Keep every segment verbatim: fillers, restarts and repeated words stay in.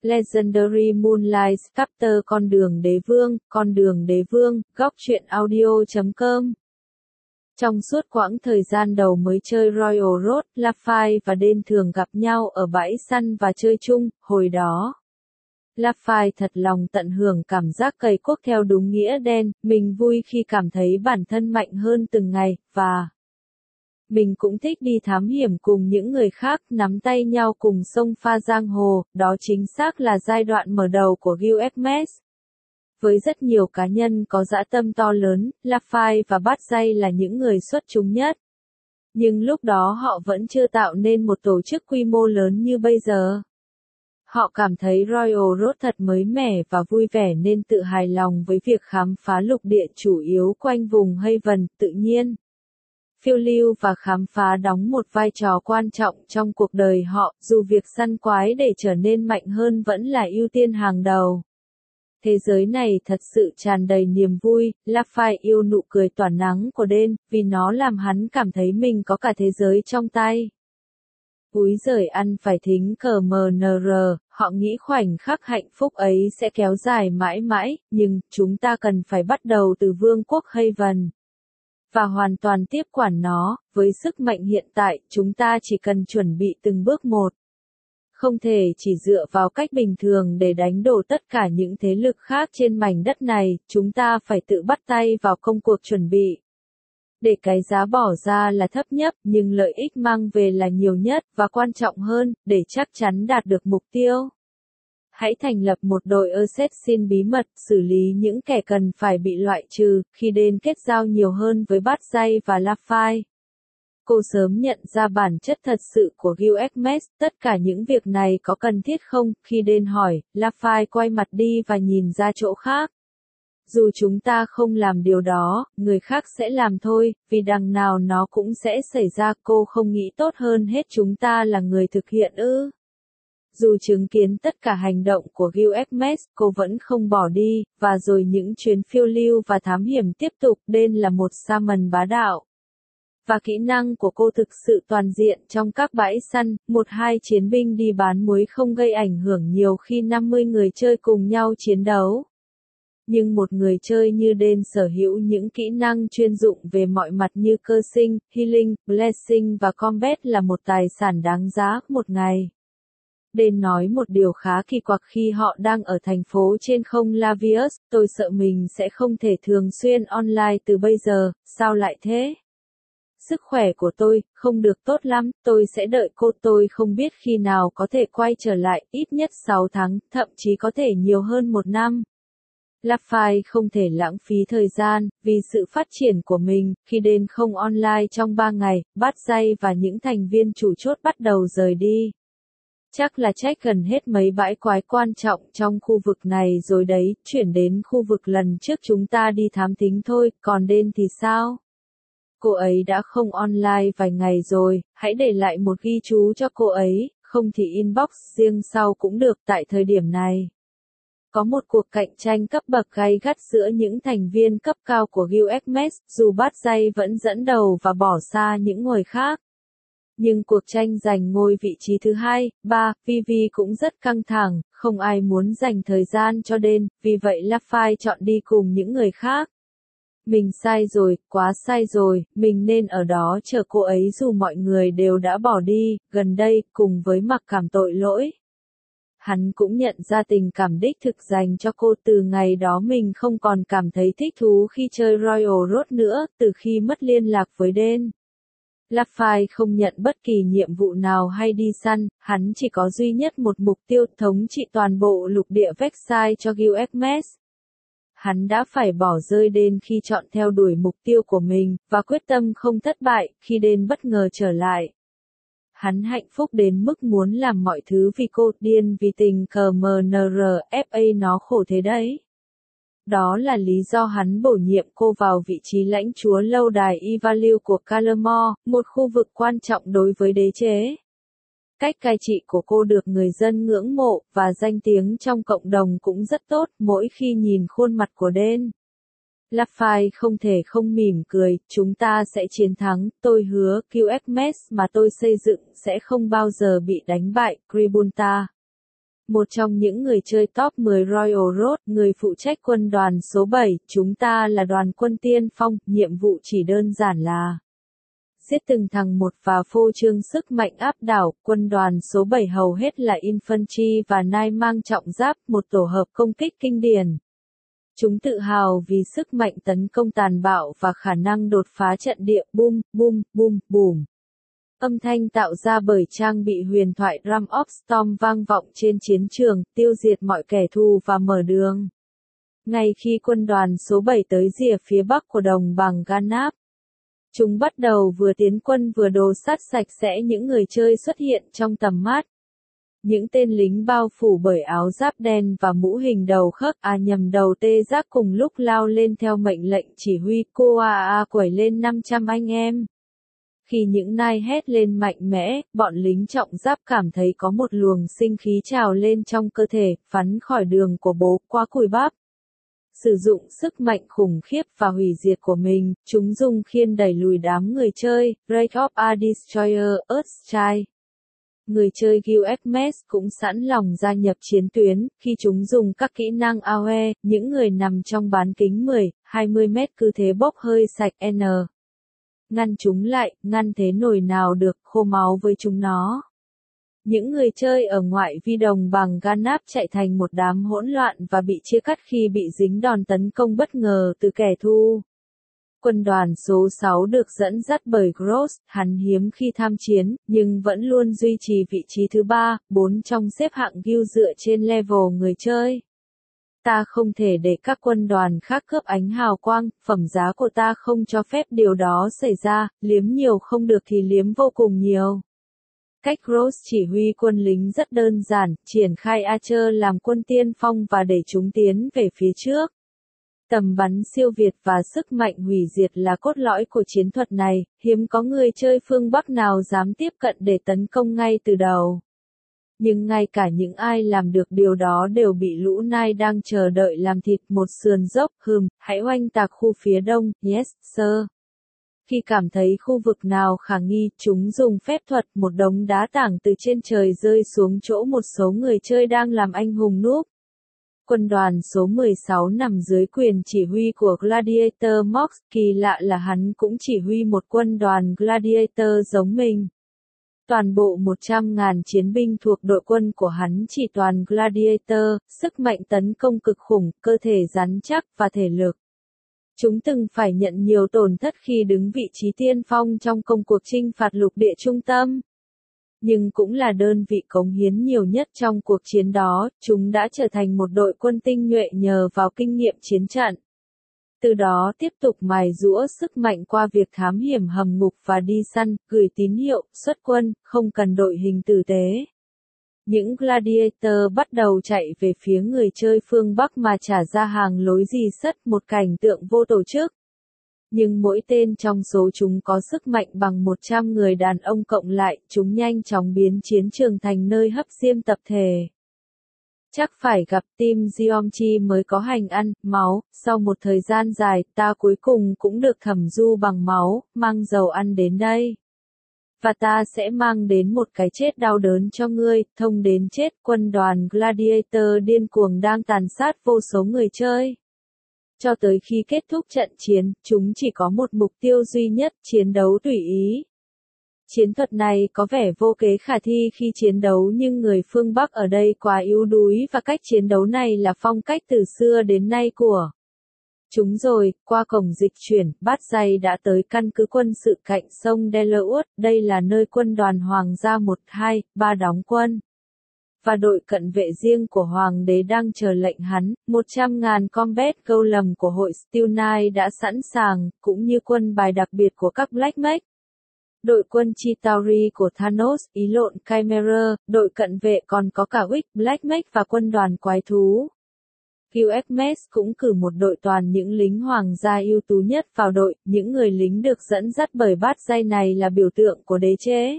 Legendary Moonlight Chapter Con đường đế vương, con đường đế vương, góc truyện audio chấm com. Trong suốt quãng thời gian đầu mới chơi Royal Road, Laffy và Đen thường gặp nhau ở bãi săn và chơi chung, hồi đó. Laffy thật lòng tận hưởng cảm giác cày cuốc theo đúng nghĩa đen, mình vui khi cảm thấy bản thân mạnh hơn từng ngày, và mình cũng thích đi thám hiểm cùng những người khác, nắm tay nhau cùng sông pha giang hồ, đó chính xác là giai đoạn mở đầu của Guild Hermes. Với rất nhiều cá nhân có dã tâm to lớn, Laffy và Bát Dây là những người xuất chúng nhất. Nhưng lúc đó họ vẫn chưa tạo nên một tổ chức quy mô lớn như bây giờ. Họ cảm thấy Royal Road thật mới mẻ và vui vẻ nên tự hài lòng với việc khám phá lục địa chủ yếu quanh vùng Haven, tự nhiên. Phiêu lưu và khám phá đóng một vai trò quan trọng trong cuộc đời họ, dù việc săn quái để trở nên mạnh hơn vẫn là ưu tiên hàng đầu. Thế giới này thật sự tràn đầy niềm vui, Laffy yêu nụ cười tỏa nắng của Đen, vì nó làm hắn cảm thấy mình có cả thế giới trong tay. Úi giời ăn phải thính cờ em en rờ, họ nghĩ khoảnh khắc hạnh phúc ấy sẽ kéo dài mãi mãi, nhưng chúng ta cần phải bắt đầu từ vương quốc Haven. Và hoàn toàn tiếp quản nó, với sức mạnh hiện tại, chúng ta chỉ cần chuẩn bị từng bước một. Không thể chỉ dựa vào cách bình thường để đánh đổ tất cả những thế lực khác trên mảnh đất này, chúng ta phải tự bắt tay vào công cuộc chuẩn bị. Để cái giá bỏ ra là thấp nhất, nhưng lợi ích mang về là nhiều nhất, và quan trọng hơn, để chắc chắn đạt được mục tiêu. Hãy thành lập một đội assassin bí mật, xử lý những kẻ cần phải bị loại trừ, khi Đen kết giao nhiều hơn với Bát Dây và Laffy. Cô sớm nhận ra bản chất thật sự của Guild Hermes, tất cả những việc này có cần thiết không? Khi Đen hỏi, Laffy quay mặt đi và nhìn ra chỗ khác. Dù chúng ta không làm điều đó, người khác sẽ làm thôi, vì đằng nào nó cũng sẽ xảy ra, cô không nghĩ tốt hơn hết chúng ta là người thực hiện ư. Dù chứng kiến tất cả hành động của Guild Hermes, cô vẫn không bỏ đi, và rồi những chuyến phiêu lưu và thám hiểm tiếp tục. Đen là một shaman bá đạo. Và kỹ năng của cô thực sự toàn diện trong các bãi săn, một hai chiến binh đi bán muối không gây ảnh hưởng nhiều khi năm mươi người chơi cùng nhau chiến đấu. Nhưng một người chơi như Đen sở hữu những kỹ năng chuyên dụng về mọi mặt như cơ sinh, healing, blessing và combat là một tài sản đáng giá. Một ngày, Đen nói một điều khá kỳ quặc khi họ đang ở thành phố trên không Lavius, tôi sợ mình sẽ không thể thường xuyên online từ bây giờ, sao lại thế? Sức khỏe của tôi không được tốt lắm, tôi sẽ đợi cô, tôi không biết khi nào có thể quay trở lại, ít nhất sáu tháng, thậm chí có thể nhiều hơn một năm. Laffy không thể lãng phí thời gian, vì sự phát triển của mình, khi Đen không online trong ba ngày, Bát Dây và những thành viên chủ chốt bắt đầu rời đi. Chắc là check gần hết mấy bãi quái quan trọng trong khu vực này rồi đấy, chuyển đến khu vực lần trước chúng ta đi thám thính thôi, còn Đen thì sao? Cô ấy đã không online vài ngày rồi, hãy để lại một ghi chú cho cô ấy, không thì inbox riêng sau cũng được. Tại thời điểm này, có một cuộc cạnh tranh cấp bậc gay gắt giữa những thành viên cấp cao của Guild Hermes, dù Bát Dây vẫn dẫn đầu và bỏ xa những người khác. Nhưng cuộc tranh giành ngôi vị trí thứ hai, ba, vê vê cũng rất căng thẳng, không ai muốn dành thời gian cho Đen, vì vậy Laffy chọn đi cùng những người khác. Mình sai rồi, quá sai rồi, mình nên ở đó chờ cô ấy dù mọi người đều đã bỏ đi. Gần đây, cùng với mặc cảm tội lỗi, hắn cũng nhận ra tình cảm đích thực dành cho cô. Từ ngày đó mình không còn cảm thấy thích thú khi chơi Royal Road nữa, từ khi mất liên lạc với Đen. Laffy không nhận bất kỳ nhiệm vụ nào hay đi săn, hắn chỉ có duy nhất một mục tiêu, thống trị toàn bộ lục địa Versailles cho Guild Hermes. Hắn đã phải bỏ rơi Đen khi chọn theo đuổi mục tiêu của mình, và quyết tâm không thất bại, khi Đen bất ngờ trở lại. Hắn hạnh phúc đến mức muốn làm mọi thứ vì cô, điên vì tình cờ em en rờ, ép a nó khổ thế đấy. Đó là lý do hắn bổ nhiệm cô vào vị trí lãnh chúa lâu đài Ivalue của Calamore, một khu vực quan trọng đối với đế chế. Cách cai trị của cô được người dân ngưỡng mộ, và danh tiếng trong cộng đồng cũng rất tốt. Mỗi khi nhìn khuôn mặt của Đen, Laffy không thể không mỉm cười. Chúng ta sẽ chiến thắng, tôi hứa. Guild Hermes mà tôi xây dựng sẽ không bao giờ bị đánh bại. Gribunta Một trong những người chơi top mười Royal Road, người phụ trách quân đoàn số bảy, chúng ta là đoàn quân tiên phong, nhiệm vụ chỉ đơn giản là giết từng thằng một và phô trương sức mạnh áp đảo. Quân đoàn số bảy hầu hết là infantry và nai mang trọng giáp, một tổ hợp công kích kinh điển. Chúng tự hào vì sức mạnh tấn công tàn bạo và khả năng đột phá trận địa. Bum, bum, bum, bùm. Âm thanh tạo ra bởi trang bị huyền thoại Drum of Storm vang vọng trên chiến trường, tiêu diệt mọi kẻ thù và mở đường. Ngay khi quân đoàn số bảy tới rìa phía bắc của đồng bằng Ganap, chúng bắt đầu vừa tiến quân vừa đồ sắt sạch sẽ những người chơi xuất hiện trong tầm mắt. Những tên lính bao phủ bởi áo giáp đen và mũ hình đầu khớp à nhầm đầu tê giác cùng lúc lao lên theo mệnh lệnh chỉ huy. Cô à à quẩy lên năm trăm anh em. Khi những nai hét lên mạnh mẽ, bọn lính trọng giáp cảm thấy có một luồng sinh khí trào lên trong cơ thể, phắn khỏi đường của bố qua cùi bắp. Sử dụng sức mạnh khủng khiếp và hủy diệt của mình, chúng dùng khiên đẩy lùi đám người chơi, Break of a Destroyer, Earthchild. Người chơi Gilgamesh cũng sẵn lòng gia nhập chiến tuyến, khi chúng dùng các kỹ năng a o e, những người nằm trong bán kính mười, hai mươi mét cứ thế bốc hơi sạch N. Ngăn chúng lại, ngăn thế nổi nào được, khô máu với chúng nó. Những người chơi ở ngoại vi đồng bằng Ganap chạy thành một đám hỗn loạn và bị chia cắt khi bị dính đòn tấn công bất ngờ từ kẻ thù. Quân đoàn số sáu được dẫn dắt bởi Gross, hắn hiếm khi tham chiến, nhưng vẫn luôn duy trì vị trí thứ ba, bốn trong xếp hạng guild dựa trên level người chơi. Ta không thể để các quân đoàn khác cướp ánh hào quang, phẩm giá của ta không cho phép điều đó xảy ra, liếm nhiều không được thì liếm vô cùng nhiều. Cách Gross chỉ huy quân lính rất đơn giản, triển khai Archer làm quân tiên phong và để chúng tiến về phía trước. Tầm bắn siêu việt và sức mạnh hủy diệt là cốt lõi của chiến thuật này, hiếm có người chơi phương Bắc nào dám tiếp cận để tấn công ngay từ đầu. Nhưng ngay cả những ai làm được điều đó đều bị lũ nai đang chờ đợi làm thịt. Một sườn dốc, hừm, hãy oanh tạc khu phía đông, yes, sir. Khi cảm thấy khu vực nào khả nghi, chúng dùng phép thuật, một đống đá tảng từ trên trời rơi xuống chỗ một số người chơi đang làm anh hùng núp. Quân đoàn số mười sáu nằm dưới quyền chỉ huy của Gladiator Mox, kỳ lạ là hắn cũng chỉ huy một quân đoàn Gladiator giống mình. Toàn bộ một trăm nghìn chiến binh thuộc đội quân của hắn chỉ toàn Gladiator, sức mạnh tấn công cực khủng, cơ thể rắn chắc và thể lực. Chúng từng phải nhận nhiều tổn thất khi đứng vị trí tiên phong trong công cuộc chinh phạt lục địa trung tâm. Nhưng cũng là đơn vị cống hiến nhiều nhất trong cuộc chiến đó, chúng đã trở thành một đội quân tinh nhuệ nhờ vào kinh nghiệm chiến trận. Từ đó tiếp tục mài giũa sức mạnh qua việc thám hiểm hầm ngục và đi săn, gửi tín hiệu, xuất quân, không cần đội hình tử tế. Những Gladiator bắt đầu chạy về phía người chơi phương Bắc mà trả ra hàng lối dì sất, một cảnh tượng vô tổ chức. Nhưng mỗi tên trong số chúng có sức mạnh bằng một trăm người đàn ông cộng lại, chúng nhanh chóng biến chiến trường thành nơi hấp diêm tập thể. Chắc phải gặp team Geomchi mới có hành ăn, máu, sau một thời gian dài, ta cuối cùng cũng được thẩm du bằng máu, mang dầu ăn đến đây. Và ta sẽ mang đến một cái chết đau đớn cho ngươi, thông đến chết. Quân đoàn Gladiator điên cuồng đang tàn sát vô số người chơi. Cho tới khi kết thúc trận chiến, chúng chỉ có một mục tiêu duy nhất, chiến đấu tùy ý. Chiến thuật này có vẻ vô kế khả thi khi chiến đấu nhưng người phương Bắc ở đây quá yếu đuối và cách chiến đấu này là phong cách từ xưa đến nay của chúng rồi. Qua cổng dịch chuyển, Bát Dày đã tới căn cứ quân sự cạnh sông Delaware, đây là nơi quân đoàn Hoàng gia một hai ba đóng quân. Và đội cận vệ riêng của Hoàng đế đang chờ lệnh hắn, một trăm nghìn combat golem của hội Steel Knight đã sẵn sàng, cũng như quân bài đặc biệt của các Black Mage. Đội quân Chitauri của Thanos, ý lộn Chimera, đội cận vệ còn có cả Wick, Black Mage và quân đoàn quái thú. Gilgamesh cũng cử một đội toàn những lính hoàng gia ưu tú nhất vào đội, những người lính được dẫn dắt bởi bát dây này là biểu tượng của đế chế.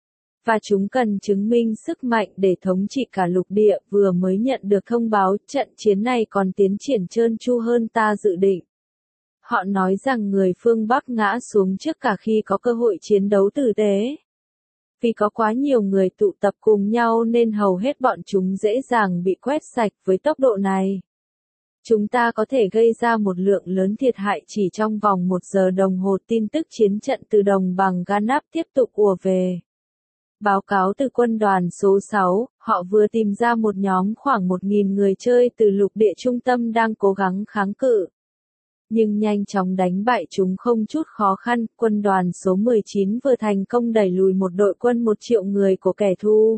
Và chúng cần chứng minh sức mạnh để thống trị cả lục địa, vừa mới nhận được thông báo trận chiến này còn tiến triển trơn tru hơn ta dự định. Họ nói rằng người phương Bắc ngã xuống trước cả khi có cơ hội chiến đấu tử tế. Vì có quá nhiều người tụ tập cùng nhau nên hầu hết bọn chúng dễ dàng bị quét sạch với tốc độ này. Chúng ta có thể gây ra một lượng lớn thiệt hại chỉ trong vòng một giờ đồng hồ. Tin tức chiến trận từ đồng bằng Ganap tiếp tục ùa về. Báo cáo từ quân đoàn số sáu, họ vừa tìm ra một nhóm khoảng một nghìn người chơi từ lục địa trung tâm đang cố gắng kháng cự. Nhưng nhanh chóng đánh bại chúng không chút khó khăn, quân đoàn số mười chín vừa thành công đẩy lùi một đội quân một triệu người của kẻ thù.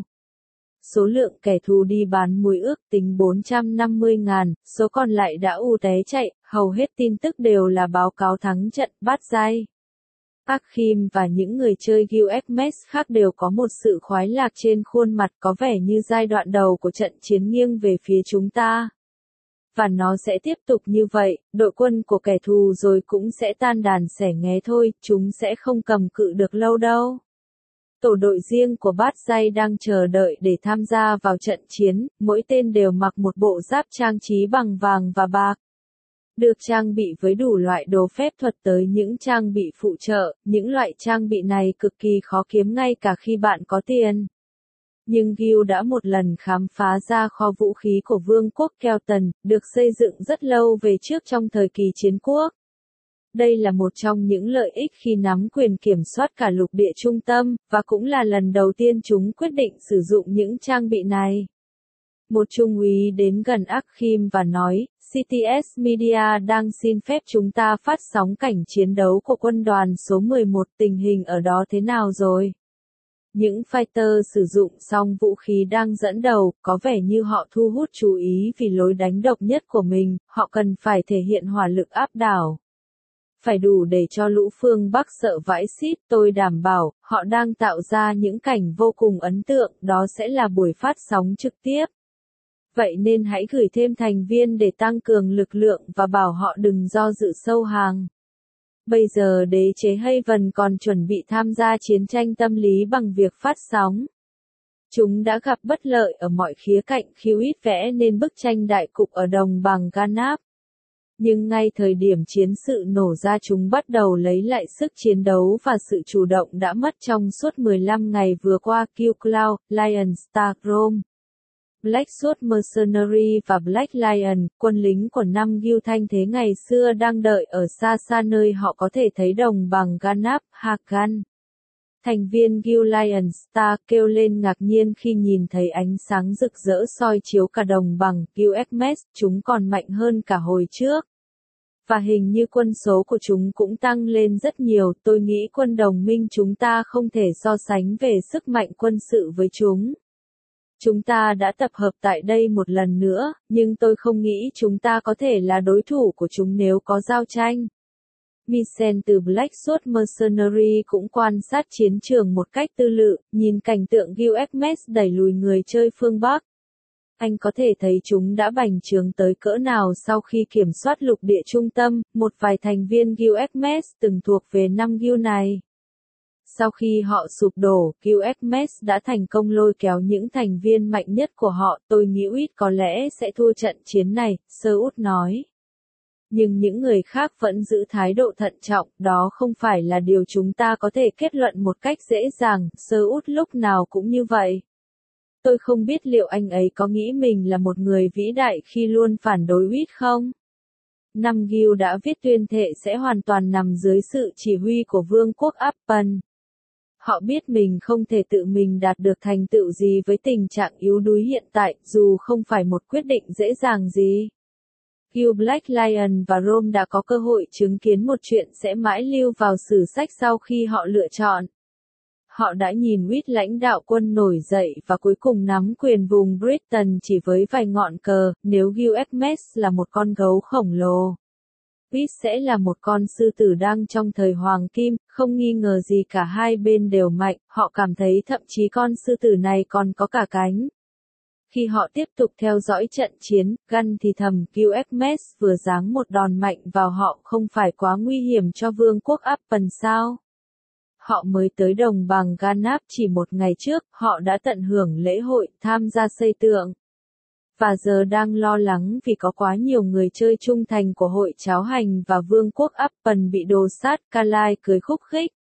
Số lượng kẻ thù đi bán muối ước tính bốn trăm năm mươi nghìn, số còn lại đã ù té chạy, hầu hết tin tức đều là báo cáo thắng trận bát giai. Akhim và những người chơi Gilgamesh khác đều có một sự khoái lạc trên khuôn mặt, có vẻ như giai đoạn đầu của trận chiến nghiêng về phía chúng ta. Và nó sẽ tiếp tục như vậy, đội quân của kẻ thù rồi cũng sẽ tan đàn xẻ nghé thôi, chúng sẽ không cầm cự được lâu đâu. Tổ đội riêng của bát giai đang chờ đợi để tham gia vào trận chiến, mỗi tên đều mặc một bộ giáp trang trí bằng vàng và bạc. Được trang bị với đủ loại đồ phép thuật tới những trang bị phụ trợ, những loại trang bị này cực kỳ khó kiếm ngay cả khi bạn có tiền. Nhưng Gil đã một lần khám phá ra kho vũ khí của Vương quốc Kelton, được xây dựng rất lâu về trước trong thời kỳ chiến quốc. Đây là một trong những lợi ích khi nắm quyền kiểm soát cả lục địa trung tâm, và cũng là lần đầu tiên chúng quyết định sử dụng những trang bị này. Một trung úy đến gần Akhim và nói, xê tê ét Media đang xin phép chúng ta phát sóng cảnh chiến đấu của quân đoàn số mười một, tình hình ở đó thế nào rồi? Những fighter sử dụng xong vũ khí đang dẫn đầu, có vẻ như họ thu hút chú ý vì lối đánh độc nhất của mình, họ cần phải thể hiện hỏa lực áp đảo. Phải đủ để cho lũ phương Bắc sợ vãi xít, tôi đảm bảo, họ đang tạo ra những cảnh vô cùng ấn tượng, đó sẽ là buổi phát sóng trực tiếp. Vậy nên hãy gửi thêm thành viên để tăng cường lực lượng và bảo họ đừng do dự sâu hàng. Bây giờ đế chế Haven còn chuẩn bị tham gia chiến tranh tâm lý bằng việc phát sóng. Chúng đã gặp bất lợi ở mọi khía cạnh khi ít vẽ nên bức tranh đại cục ở đồng bằng Ganap. Nhưng ngay thời điểm chiến sự nổ ra chúng bắt đầu lấy lại sức chiến đấu và sự chủ động đã mất trong suốt mười lăm ngày vừa qua. Q Cloud, Lion Star Chrome, Black Sword Mercenary và Black Lion, quân lính của năm Gil thanh thế ngày xưa đang đợi ở xa xa nơi họ có thể thấy đồng bằng Ganap, Hagan. Thành viên Gil Lion Star kêu lên ngạc nhiên khi nhìn thấy ánh sáng rực rỡ soi chiếu cả đồng bằng Gilgamesh, chúng còn mạnh hơn cả hồi trước. Và hình như quân số của chúng cũng tăng lên rất nhiều, tôi nghĩ quân đồng minh chúng ta không thể so sánh về sức mạnh quân sự với chúng. Chúng ta đã tập hợp tại đây một lần nữa, nhưng tôi không nghĩ chúng ta có thể là đối thủ của chúng nếu có giao tranh. Michel từ Black Sword Mercenary cũng quan sát chiến trường một cách tư lự, nhìn cảnh tượng Gilgamesh đẩy lùi người chơi phương Bắc. Anh có thể thấy chúng đã bành trướng tới cỡ nào sau khi kiểm soát lục địa trung tâm, một vài thành viên Gilgamesh từng thuộc về năm Gil này. Sau khi họ sụp đổ, Gilgamesh đã thành công lôi kéo những thành viên mạnh nhất của họ, tôi nghĩ ít có lẽ sẽ thua trận chiến này, Sơ Út nói. Nhưng những người khác vẫn giữ thái độ thận trọng, đó không phải là điều chúng ta có thể kết luận một cách dễ dàng, Sơ Út lúc nào cũng như vậy. Tôi không biết liệu anh ấy có nghĩ mình là một người vĩ đại khi luôn phản đối Wit không? Năm Gil đã viết tuyên thệ sẽ hoàn toàn nằm dưới sự chỉ huy của Vương quốc Appen. Họ biết mình không thể tự mình đạt được thành tựu gì với tình trạng yếu đuối hiện tại, dù không phải một quyết định dễ dàng gì. Gil Black Lion và Rome đã có cơ hội chứng kiến một chuyện sẽ mãi lưu vào sử sách sau khi họ lựa chọn. Họ đã nhìn Wit lãnh đạo quân nổi dậy và cuối cùng nắm quyền vùng Britain chỉ với vài ngọn cờ, nếu Gilgamesh là một con gấu khổng lồ. Wit sẽ là một con sư tử đang trong thời hoàng kim, không nghi ngờ gì cả hai bên đều mạnh, họ cảm thấy thậm chí con sư tử này còn có cả cánh. Khi họ tiếp tục theo dõi trận chiến, Gun thì thầm Gilgamesh vừa giáng một đòn mạnh vào họ không phải quá nguy hiểm cho vương quốc Appen sao? Họ mới tới đồng bằng Ganap chỉ một ngày trước, họ đã tận hưởng lễ hội, tham gia xây tượng. Và giờ đang lo lắng vì có quá nhiều người chơi trung thành của hội cháo hành và vương quốc Appen bị đồ sát, Kalai cười khúc khích.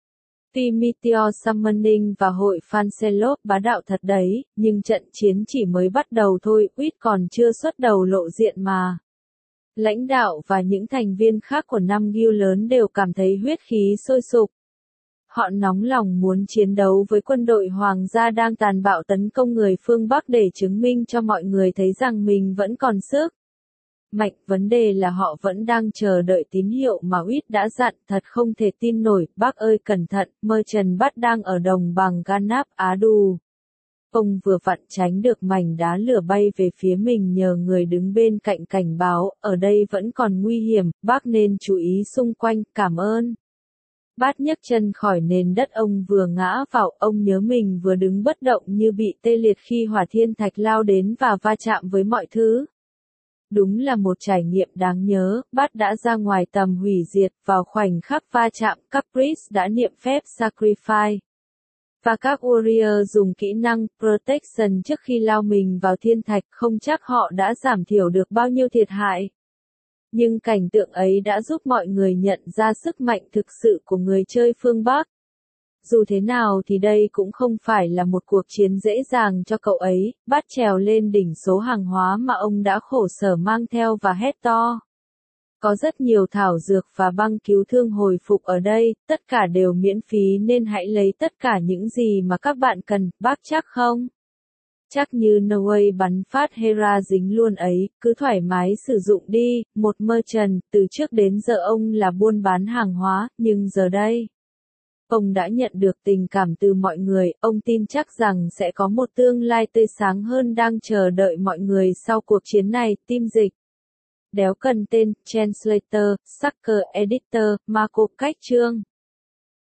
Meteor Summoning và hội Fancelot bá đạo thật đấy, nhưng trận chiến chỉ mới bắt đầu thôi, Uýt còn chưa xuất đầu lộ diện mà. Lãnh đạo và những thành viên khác của năm guild lớn đều cảm thấy huyết khí sôi sục. Họ nóng lòng muốn chiến đấu với quân đội hoàng gia đang tàn bạo tấn công người phương Bắc để chứng minh cho mọi người thấy rằng mình vẫn còn sức mạnh. Vấn đề là họ vẫn đang chờ đợi tín hiệu mà Uýt đã dặn, thật không thể tin nổi. Bác ơi cẩn thận, Merchant Bat đang ở đồng bằng Ganap Á Đù. Ông vừa vặn tránh được mảnh đá lửa bay về phía mình nhờ người đứng bên cạnh cảnh báo, ở đây vẫn còn nguy hiểm, bác nên chú ý xung quanh, cảm ơn. Bát nhấc chân khỏi nền đất ông vừa ngã vào, ông nhớ mình vừa đứng bất động như bị tê liệt khi hỏa thiên thạch lao đến và va chạm với mọi thứ. Đúng là một trải nghiệm đáng nhớ, Bát đã ra ngoài tầm hủy diệt, vào khoảnh khắc va chạm, các priest đã niệm phép Sacrifice. Và các warrior dùng kỹ năng Protection trước khi lao mình vào thiên thạch, không chắc họ đã giảm thiểu được bao nhiêu thiệt hại. Nhưng cảnh tượng ấy đã giúp mọi người nhận ra sức mạnh thực sự của người chơi phương Bắc. Dù thế nào thì đây cũng không phải là một cuộc chiến dễ dàng cho cậu ấy. Bát trèo lên đỉnh số hàng hóa mà ông đã khổ sở mang theo và hét to. Có rất nhiều thảo dược và băng cứu thương hồi phục ở đây, tất cả đều miễn phí nên hãy lấy tất cả những gì mà các bạn cần, bác chắc không? Chắc như No Way bắn phát Hera dính luôn ấy, cứ thoải mái sử dụng đi. Một merchant, từ trước đến giờ ông là buôn bán hàng hóa, nhưng giờ đây ông đã nhận được tình cảm từ mọi người, ông tin chắc rằng sẽ có một tương lai tươi sáng hơn đang chờ đợi mọi người sau cuộc chiến này. Team dịch đéo cần tên, Translator, Sucker Editor, Marco cách chương